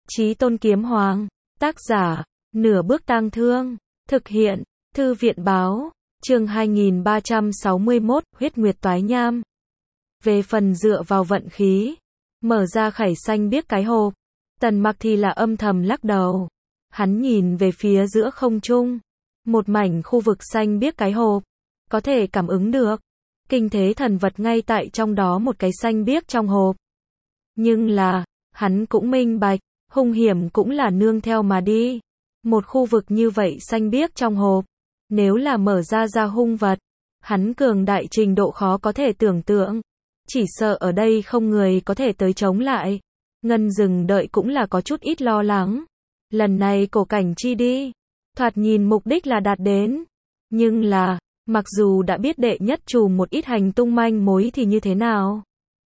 Chí Tôn Kiếm Hoàng, tác giả, Nửa Bước Tang Thương, thực hiện, Thư viện báo, chương 2361, Huyết Nguyệt Toái Nham. Về phần dựa vào vận khí, mở ra khải xanh biếc cái hộp, Tần Mặc thì là âm thầm lắc đầu. Hắn nhìn về phía giữa không trung, một mảnh khu vực xanh biếc cái hộp, có thể cảm ứng được kinh thế thần vật ngay tại trong đó một cái xanh biếc trong hộp. Nhưng là, hắn cũng minh bạch, hung hiểm cũng là nương theo mà đi. Một khu vực như vậy xanh biếc trong hộp, nếu là mở ra hung vật, hắn cường đại trình độ khó có thể tưởng tượng. Chỉ sợ ở đây không người có thể tới chống lại. Ngân Dừng đợi cũng là có chút ít lo lắng. Lần này cổ cảnh chi đi, thoạt nhìn mục đích là đạt đến. Nhưng là, mặc dù đã biết đệ nhất trùm một ít hành tung manh mối thì như thế nào?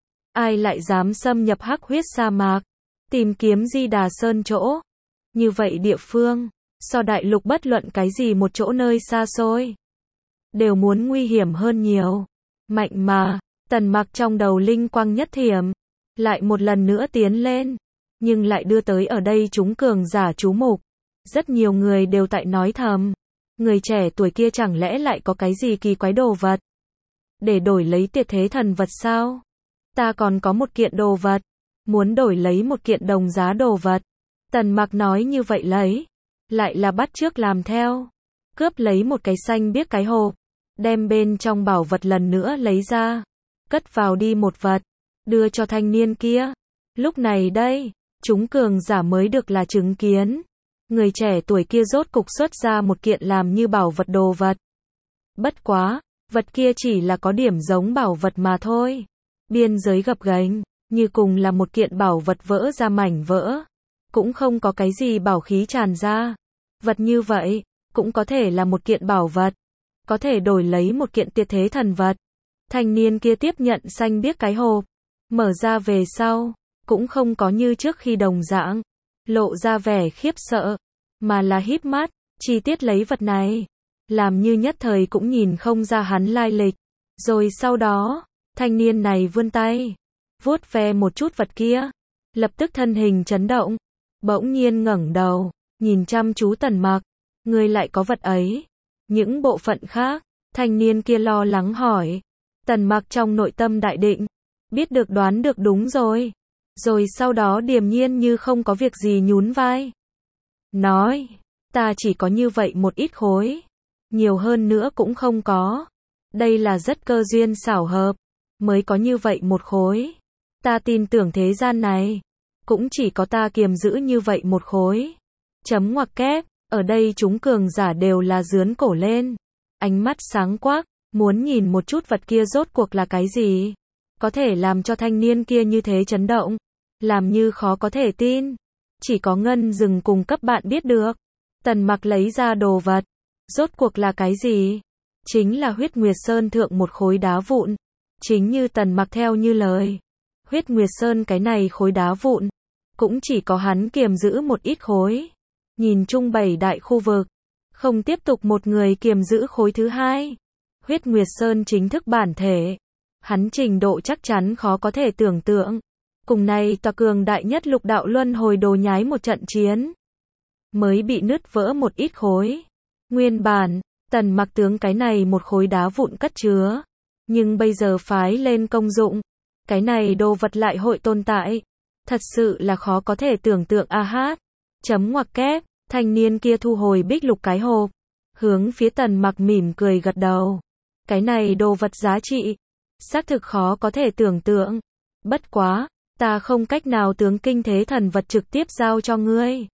Ai lại dám xâm nhập hắc huyết sa mạc, tìm kiếm Di Đà Sơn chỗ? Như vậy địa phương, so đại lục bất luận cái gì một chỗ nơi xa xôi, đều muốn nguy hiểm hơn nhiều. Mạnh mà, Tần Mặc trong đầu linh quang nhất thiểm, lại một lần nữa tiến lên, nhưng lại đưa tới ở đây chúng cường giả chú mục. Rất nhiều người đều tại nói thầm, người trẻ tuổi kia chẳng lẽ lại có cái gì kỳ quái đồ vật để đổi lấy tuyệt thế thần vật sao? Ta còn có một kiện đồ vật, muốn đổi lấy một kiện đồng giá đồ vật. Tần Mặc nói như vậy lấy, lại là bắt chước làm theo, cướp lấy một cái xanh biếc cái hộp, đem bên trong bảo vật lần nữa lấy ra, cất vào đi một vật, đưa cho thanh niên kia. Lúc này đây, chúng cường giả mới được là chứng kiến, người trẻ tuổi kia rốt cục xuất ra một kiện làm như bảo vật đồ vật. Bất quá, vật kia chỉ là có điểm giống bảo vật mà thôi. Biên giới gập ghềnh, như cùng là một kiện bảo vật vỡ ra mảnh vỡ, cũng không có cái gì bảo khí tràn ra. Vật như vậy, cũng có thể là một kiện bảo vật, có thể đổi lấy một kiện tuyệt thế thần vật. Thanh niên kia tiếp nhận xanh biếc cái hộp, mở ra về sau, cũng không có như trước khi đồng dạng, lộ ra vẻ khiếp sợ, mà là híp mắt, chi tiết lấy vật này, làm như nhất thời cũng nhìn không ra hắn lai lịch. Rồi sau đó, thanh niên này vươn tay, vuốt ve một chút vật kia, lập tức thân hình chấn động, bỗng nhiên ngẩng đầu, nhìn chăm chú Tần Mặc, ngươi lại có vật ấy? Những bộ phận khác, thanh niên kia lo lắng hỏi. Tần Mặc trong nội tâm đại định, biết được đoán được đúng rồi. Rồi sau đó điềm nhiên như không có việc gì nhún vai, nói, ta chỉ có như vậy một ít khối, nhiều hơn nữa cũng không có. Đây là rất cơ duyên xảo hợp, mới có như vậy một khối. Ta tin tưởng thế gian này, cũng chỉ có ta kiềm giữ như vậy một khối. Chấm ngoặc kép, ở đây chúng cường giả đều là dướn cổ lên, ánh mắt sáng quắc, muốn nhìn một chút vật kia rốt cuộc là cái gì, có thể làm cho thanh niên kia như thế chấn động, làm như khó có thể tin. Chỉ có Ngân Dừng cùng cấp bạn biết được. Tần Mặc lấy ra đồ vật, rốt cuộc là cái gì? Chính là Huyết Nguyệt Sơn thượng một khối đá vụn. Chính như Tần Mặc theo như lời, Huyết Nguyệt Sơn cái này khối đá vụn, cũng chỉ có hắn kiềm giữ một ít khối. Nhìn chung 7 đại khu vực, không tiếp tục một người kiềm giữ khối thứ hai. Huyết Nguyệt Sơn chính thức bản thể, hắn trình độ chắc chắn khó có thể tưởng tượng. Cùng này tòa cường đại nhất lục đạo luân hồi đồ nhái một trận chiến, mới bị nứt vỡ một ít khối. Nguyên bản, Tần Mặc tướng cái này một khối đá vụn cất chứa, nhưng bây giờ phái lên công dụng, cái này đồ vật lại hội tồn tại. Thật sự là khó có thể tưởng tượng a hát. Chấm ngoặc kép, thanh niên kia thu hồi bích lục cái hộp, hướng phía Tần Mặc mỉm cười gật đầu. Cái này đồ vật giá trị, xác thực khó có thể tưởng tượng. Bất quá, ta không cách nào tướng kinh thế thần vật trực tiếp giao cho ngươi.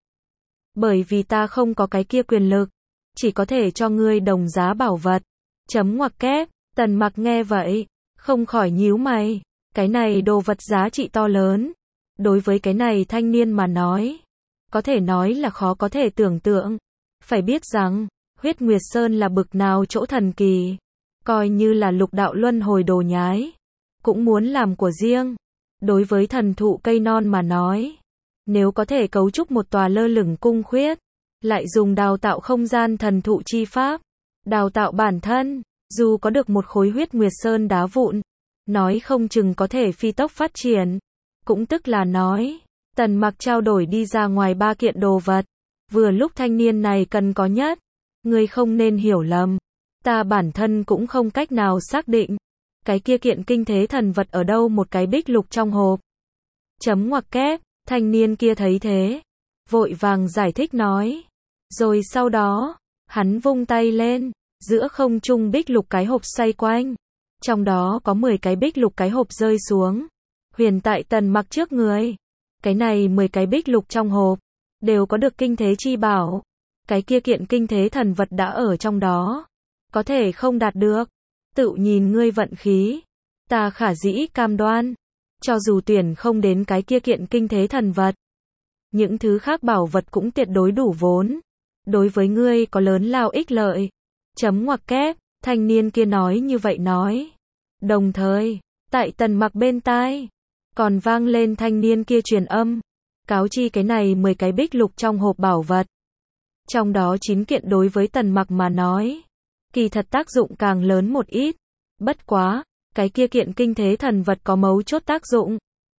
Bởi vì ta không có cái kia quyền lực, chỉ có thể cho ngươi đồng giá bảo vật. Chấm ngoặc kép, Tần Mặc nghe vậy, không khỏi nhíu mày. Cái này đồ vật giá trị to lớn. Đối với cái này thanh niên mà nói, có thể nói là khó có thể tưởng tượng. Phải biết rằng, Huyết Nguyệt Sơn là bực nào chỗ thần kỳ. Coi như là lục đạo luân hồi đồ nhái, cũng muốn làm của riêng. Đối với thần thụ cây non mà nói, nếu có thể cấu trúc một tòa lơ lửng cung khuyết, lại dùng đào tạo không gian thần thụ chi pháp, đào tạo bản thân, dù có được một khối Huyết Nguyệt Sơn đá vụn, nói không chừng có thể phi tốc phát triển. Cũng tức là nói, Tần Mặc trao đổi đi ra ngoài 3 kiện đồ vật. Vừa lúc thanh niên này cần có nhất. Ngươi không nên hiểu lầm. Ta bản thân cũng không cách nào xác định. Cái kia kiện kinh thế thần vật ở đâu một cái bích lục trong hộp. Chấm ngoặc kép, thanh niên kia thấy thế. Vội vàng giải thích nói. Rồi sau đó, hắn vung tay lên. Giữa không trung bích lục cái hộp xoay quanh. Trong đó có 10 cái bích lục cái hộp rơi xuống. Huyền tại Tần Mặc trước người. Cái này 10 cái bích lục trong hộp. Đều có được kinh thế chi bảo. Cái kia kiện kinh thế thần vật đã ở trong đó. Có thể không đạt được. Tự nhìn ngươi vận khí. Ta khả dĩ cam đoan. Cho dù tuyển không đến cái kia kiện kinh thế thần vật. Những thứ khác bảo vật cũng tuyệt đối đủ vốn. Đối với ngươi có lớn lao ích lợi. Chấm ngoặc kép, thanh niên kia nói như vậy nói. Đồng thời, tại Tần Mặc bên tai. Còn vang lên thanh niên kia truyền âm. Cáo chi cái này 10 cái bích lục trong hộp bảo vật. Trong đó 9 kiện đối với Tần Mặc mà nói. Kỳ thật tác dụng càng lớn một ít. Bất quá, cái kia kiện kinh thế thần vật có mấu chốt tác dụng.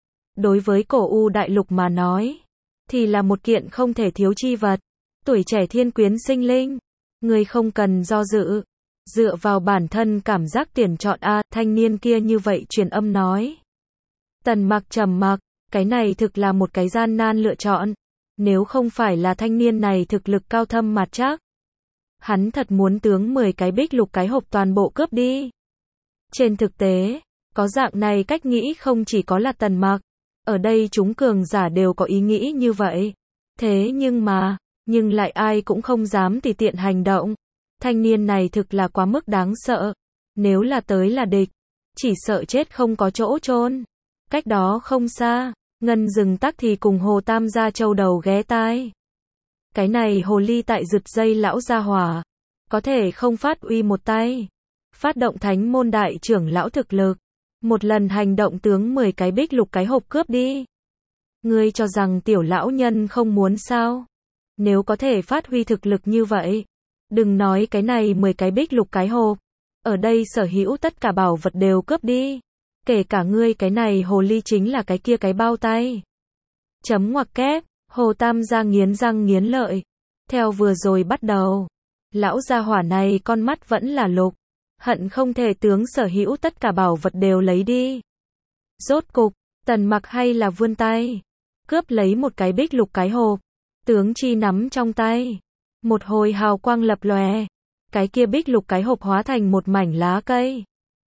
Đối với cổ U đại lục mà nói. Thì là một kiện không thể thiếu chi vật. Tuổi trẻ thiên quyến sinh linh. Người không cần do dự. Dựa vào bản thân cảm giác tiền chọn A, thanh niên kia như vậy truyền âm nói. Tần Mặc trầm mặc, cái này thực là một cái gian nan lựa chọn. Nếu không phải là thanh niên này thực lực cao thâm mà chắc. Hắn thật muốn tướng 10 cái bích lục cái hộp toàn bộ cướp đi. Trên thực tế, có dạng này cách nghĩ không chỉ có là Tần Mặc. Ở đây chúng cường giả đều có ý nghĩ như vậy. Thế nhưng lại ai cũng không dám tùy tiện hành động. Thanh niên này thực là quá mức đáng sợ. Nếu là tới là địch, chỉ sợ chết không có chỗ chôn. Cách đó không xa, Ngân Dừng Tắc thì cùng Hồ Tam gia châu đầu ghé tai. Cái này hồ ly tại rực dây lão gia hỏa. Có thể không phát uy một tay. Phát động thánh môn đại trưởng lão thực lực. Một lần hành động tướng 10 cái bích lục cái hộp cướp đi. Ngươi cho rằng tiểu lão nhân không muốn sao? Nếu có thể phát huy thực lực như vậy. Đừng nói cái này 10 cái bích lục cái hộp. Ở đây sở hữu tất cả bảo vật đều cướp đi. Kể cả ngươi cái này hồ ly chính là cái kia cái bao tay. Chấm ngoặc kép, Hồ Tam gia nghiến răng nghiến lợi. Theo vừa rồi bắt đầu. Lão gia hỏa này con mắt vẫn là lục. Hận không thể tướng sở hữu tất cả bảo vật đều lấy đi. Rốt cục, Tần Mặc hay là vươn tay. Cướp lấy một cái bích lục cái hộp. Tướng chi nắm trong tay. Một hồi hào quang lập lòe. Cái kia bích lục cái hộp hóa thành một mảnh lá cây.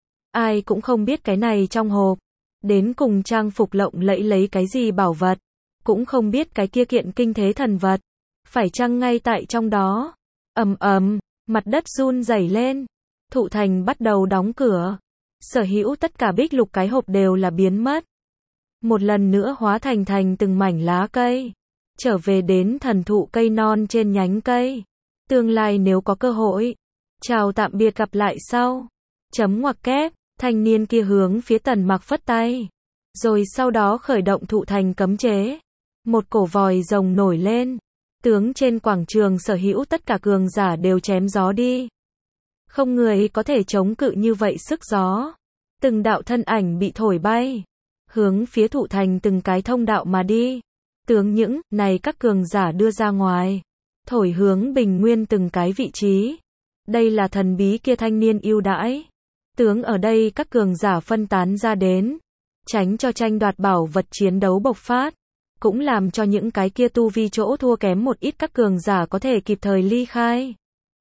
Ai cũng không biết cái này trong hộp. Đến cùng trang phục lộng lẫy lấy cái gì bảo vật. Cũng không biết cái kia kiện kinh thế thần vật. Phải chăng ngay tại trong đó. Ầm ầm, mặt đất run rẩy lên. Thụ thành bắt đầu đóng cửa. Sở hữu tất cả bích lục cái hộp đều là biến mất. Một lần nữa hóa thành từng mảnh lá cây. Trở về đến thần thụ cây non trên nhánh cây. Tương lai nếu có cơ hội. Chào tạm biệt gặp lại sau. Chấm ngoặc kép, thanh niên kia hướng phía Tần Mặc phất tay. Rồi sau đó khởi động thụ thành cấm chế. Một cổ vòi rồng nổi lên. Tướng trên quảng trường sở hữu tất cả cường giả đều chém gió đi. Không người có thể chống cự như vậy sức gió. Từng đạo thân ảnh bị thổi bay. Hướng phía thụ thành từng cái thông đạo mà đi. Tướng những này các cường giả đưa ra ngoài. Thổi hướng bình nguyên từng cái vị trí. Đây là thần bí kia thanh niên ưu đãi. Tướng ở đây các cường giả phân tán ra đến. Tránh cho tranh đoạt bảo vật chiến đấu bộc phát. Cũng làm cho những cái kia tu vi chỗ thua kém một ít các cường giả có thể kịp thời ly khai.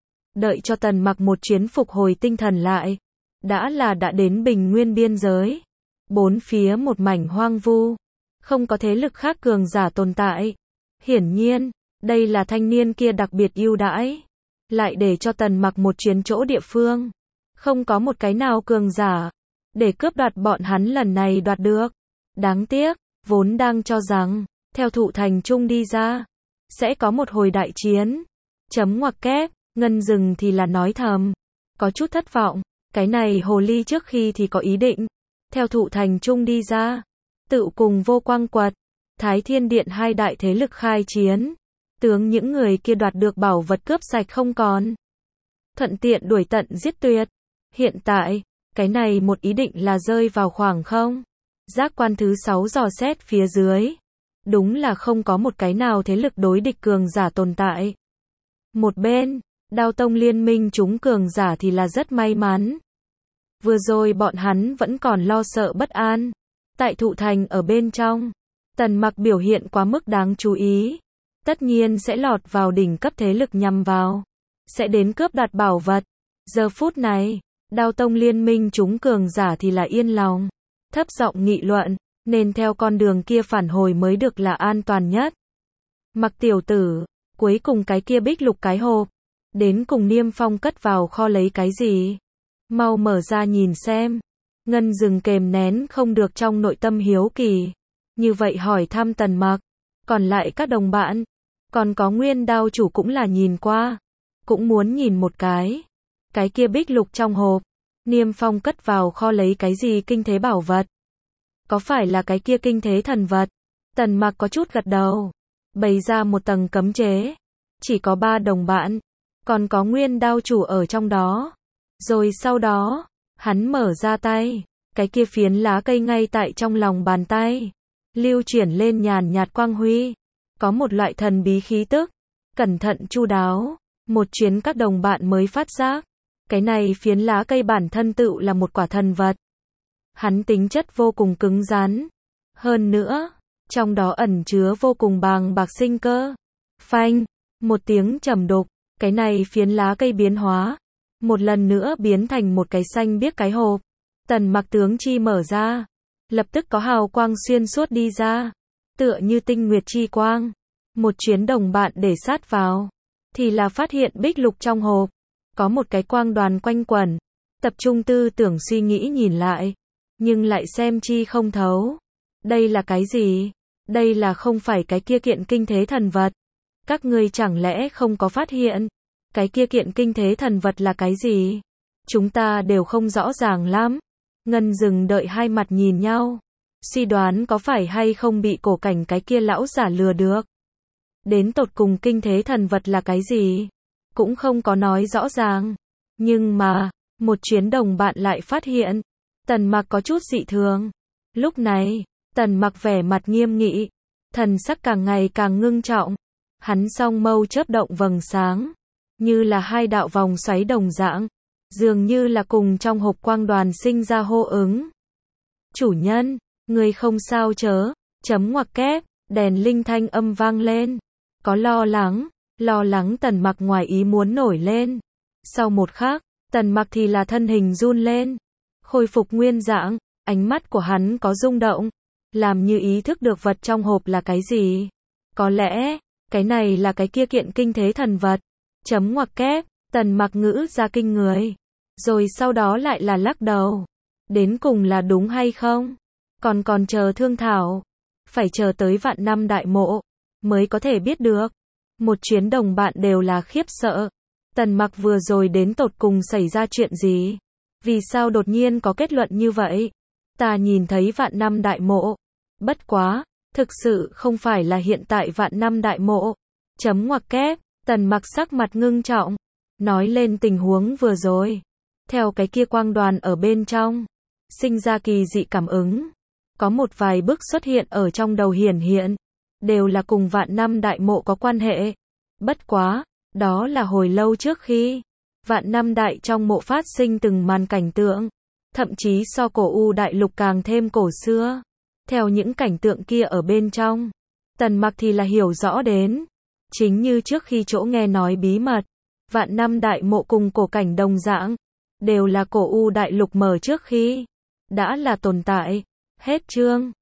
Đợi cho Tần Mặc một chuyến phục hồi tinh thần lại. Đã đến bình nguyên biên giới. Bốn phía một mảnh hoang vu. Không có thế lực khác cường giả tồn tại. Hiển nhiên, đây là thanh niên kia đặc biệt ưu đãi. Lại để cho Tần Mặc một chuyến chỗ địa phương. Không có một cái nào cường giả. Để cướp đoạt bọn hắn lần này đoạt được. Đáng tiếc, vốn đang cho rằng, theo thụ thành trung đi ra. Sẽ có một hồi đại chiến. Chấm ngoặc kép, Ngân Dừng thì là nói thầm. Có chút thất vọng. Cái này hồ ly trước khi thì có ý định. Theo thụ thành trung đi ra. Tự cùng Vô Quang Quật, Thái Thiên Điện hai đại thế lực khai chiến. Tướng những người kia đoạt được bảo vật cướp sạch không còn. Thuận tiện đuổi tận giết tuyệt. Hiện tại, cái này một ý định là rơi vào khoảng không. Giác quan thứ 6 dò xét phía dưới. đúng là không có một cái nào thế lực đối địch cường giả tồn tại. Một bên, Đao Tông liên minh chúng cường giả thì là rất may mắn. Vừa rồi bọn hắn vẫn còn lo sợ bất an. Tại Thụ Thành ở bên trong, Tần Mặc biểu hiện quá mức đáng chú ý. Tất nhiên sẽ lọt vào đỉnh cấp thế lực nhằm vào. Sẽ đến cướp đoạt bảo vật. Giờ phút này, Đao Tông liên minh chúng cường giả thì là yên lòng. Thấp giọng nghị luận, nên theo con đường kia phản hồi mới được là an toàn nhất. Mặc tiểu tử, cuối cùng cái kia bích lục cái hộp. Đến cùng Niêm Phong cất vào kho lấy cái gì? Mau mở ra nhìn xem. Ngân Dừng kềm nén không được trong nội tâm hiếu kỳ. Như vậy hỏi thăm Tần Mặc. Còn lại các đồng bạn. Còn có Nguyên Đao chủ cũng là nhìn qua. Cũng muốn nhìn một cái. Cái kia bích lục trong hộp. Niêm Phong cất vào kho lấy cái gì kinh thế bảo vật? Có phải là cái kia kinh thế thần vật? Tần Mặc có chút gật đầu. Bày ra một tầng cấm chế. Chỉ có 3 đồng bạn. Còn có Nguyên Đao chủ ở trong đó. Rồi sau đó, hắn mở ra tay. Cái kia phiến lá cây ngay tại trong lòng bàn tay. Lưu chuyển lên nhàn nhạt quang huy. Có một loại thần bí khí tức. Cẩn thận chu đáo. Một chuyến các đồng bạn mới phát giác. Cái này phiến lá cây bản thân tự là một quả thần vật. Hắn tính chất vô cùng cứng rắn. Hơn nữa, trong đó ẩn chứa vô cùng bàng bạc sinh cơ. Phanh, một tiếng trầm đục. Cái này phiến lá cây biến hóa. Một lần nữa biến thành một cái xanh biếc cái hộp. Tần Mặc tướng chi mở ra. Lập tức có hào quang xuyên suốt đi ra. Tựa như tinh nguyệt chi quang. Một chuyến đồng bạn để sát vào. Thì là phát hiện bích lục trong hộp. Có một cái quang đoàn quanh quẩn. Tập trung tư tưởng suy nghĩ nhìn lại. Nhưng lại xem chi không thấu. Đây là cái gì? Đây là không phải cái kia kiện kinh thế thần vật. Các ngươi chẳng lẽ không có phát hiện? Cái kia kiện kinh thế thần vật là cái gì? Chúng ta đều không rõ ràng lắm. Ngân Dừng đợi hai mặt nhìn nhau. Suy đoán có phải hay không bị cổ cảnh cái kia lão giả lừa được. Đến tột cùng kinh thế thần vật là cái gì? Cũng không có nói rõ ràng. Nhưng mà, một chuyến đồng bạn lại phát hiện. Tần Mặc có chút dị thường. Lúc này, Tần Mặc vẻ mặt nghiêm nghị. Thần sắc càng ngày càng ngưng trọng. Hắn song mâu chớp động vầng sáng. Như là hai đạo vòng xoáy đồng dạng. Dường như là cùng trong hộp quang đoàn sinh ra hô ứng. Chủ nhân, người không sao chớ. Chấm ngoặc kép, đèn linh thanh âm vang lên. Có lo lắng Tần Mặc ngoài ý muốn nổi lên. Sau một khắc, Tần Mặc thì là thân hình run lên. Khôi phục nguyên dạng, ánh mắt của hắn có rung động. Làm như ý thức được vật trong hộp là cái gì. Có lẽ, cái này là cái kia kiện kinh thế thần vật. Chấm ngoặc kép, Tần Mặc ngữ ra kinh người. Rồi sau đó lại là lắc đầu. Đến cùng là đúng hay không? Còn chờ thương thảo. Phải chờ tới vạn năm đại mộ. Mới có thể biết được. Một chuyến đồng bạn đều là khiếp sợ. Tần Mặc vừa rồi đến tột cùng xảy ra chuyện gì? Vì sao đột nhiên có kết luận như vậy? Ta nhìn thấy vạn năm đại mộ. Bất quá, thực sự không phải là hiện tại vạn năm đại mộ. Chấm ngoặc kép, Tần Mặc sắc mặt ngưng trọng. Nói lên tình huống vừa rồi. Theo cái kia quang đoàn ở bên trong. Sinh ra kỳ dị cảm ứng. Có một vài bước xuất hiện ở trong đầu hiển hiện. Đều là cùng vạn năm đại mộ có quan hệ. Bất quá, đó là hồi lâu trước khi vạn năm đại trong mộ phát sinh từng màn cảnh tượng. Thậm chí so cổ U đại lục càng thêm cổ xưa. Theo những cảnh tượng kia ở bên trong. Tần Mặc thì là hiểu rõ đến. Chính như trước khi chỗ nghe nói bí mật. Vạn năm đại mộ cùng cổ cảnh đồng dạng. Đều là cổ U đại lục mở trước khi. Đã là tồn tại. Hết chương.